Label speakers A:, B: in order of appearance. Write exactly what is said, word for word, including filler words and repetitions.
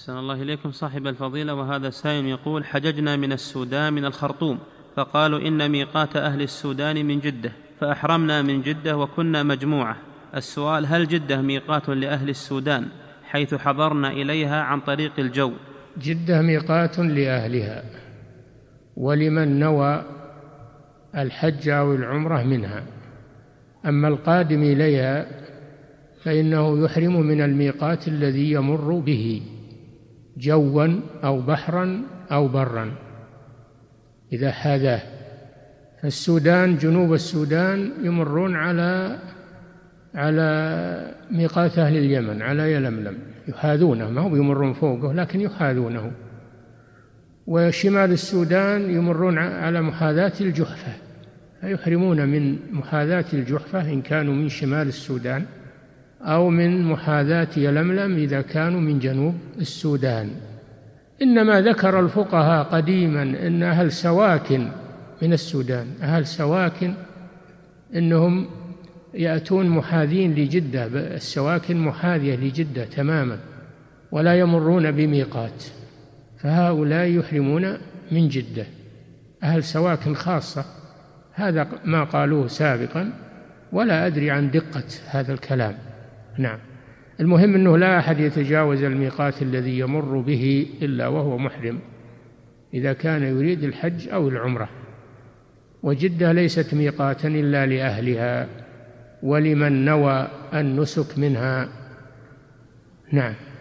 A: أحسن الله إليكم صاحب الفضيلة. وهذا سائل يقول: حججنا من السودان من الخرطوم، فقالوا إن ميقات أهل السودان من جدة، فأحرمنا من جدة وكنا مجموعة. السؤال: هل جدة ميقات لأهل السودان حيث حضرنا إليها عن طريق الجو؟
B: جدة ميقات لأهلها، ولمن نوى الحج أو العمرة منها. أما القادم إليها فإنه يحرم من الميقات الذي يمر به جوا أو بحرا أو برا إذا حاذاه. فالسودان، جنوب السودان، يمرون على على ميقات أهل اليمن، على يلملم، يحاذونه، ما هم يمرون فوقه لكن يحاذونه. وشمال السودان يمرون على محاذاة الجحفة، فيحرمون من محاذاة الجحفة إن كانوا من شمال السودان، أو من محاذاة يلملم إذا كانوا من جنوب السودان. إنما ذكر الفقهاء قديما أن أهل سواكن من السودان، أهل سواكن إنهم يأتون محاذين لجدة، السواكن محاذية لجدة تماما ولا يمرون بميقات، فهؤلاء يحرمون من جدة، أهل سواكن خاصة. هذا ما قالوه سابقا، ولا أدري عن دقة هذا الكلام. نعم، المهم أنه لا أحد يتجاوز الميقات الذي يمر به إلا وهو محرم إذا كان يريد الحج أو العمرة. وجدة ليست ميقاتا إلا لأهلها ولمن نوى النسك منها. نعم.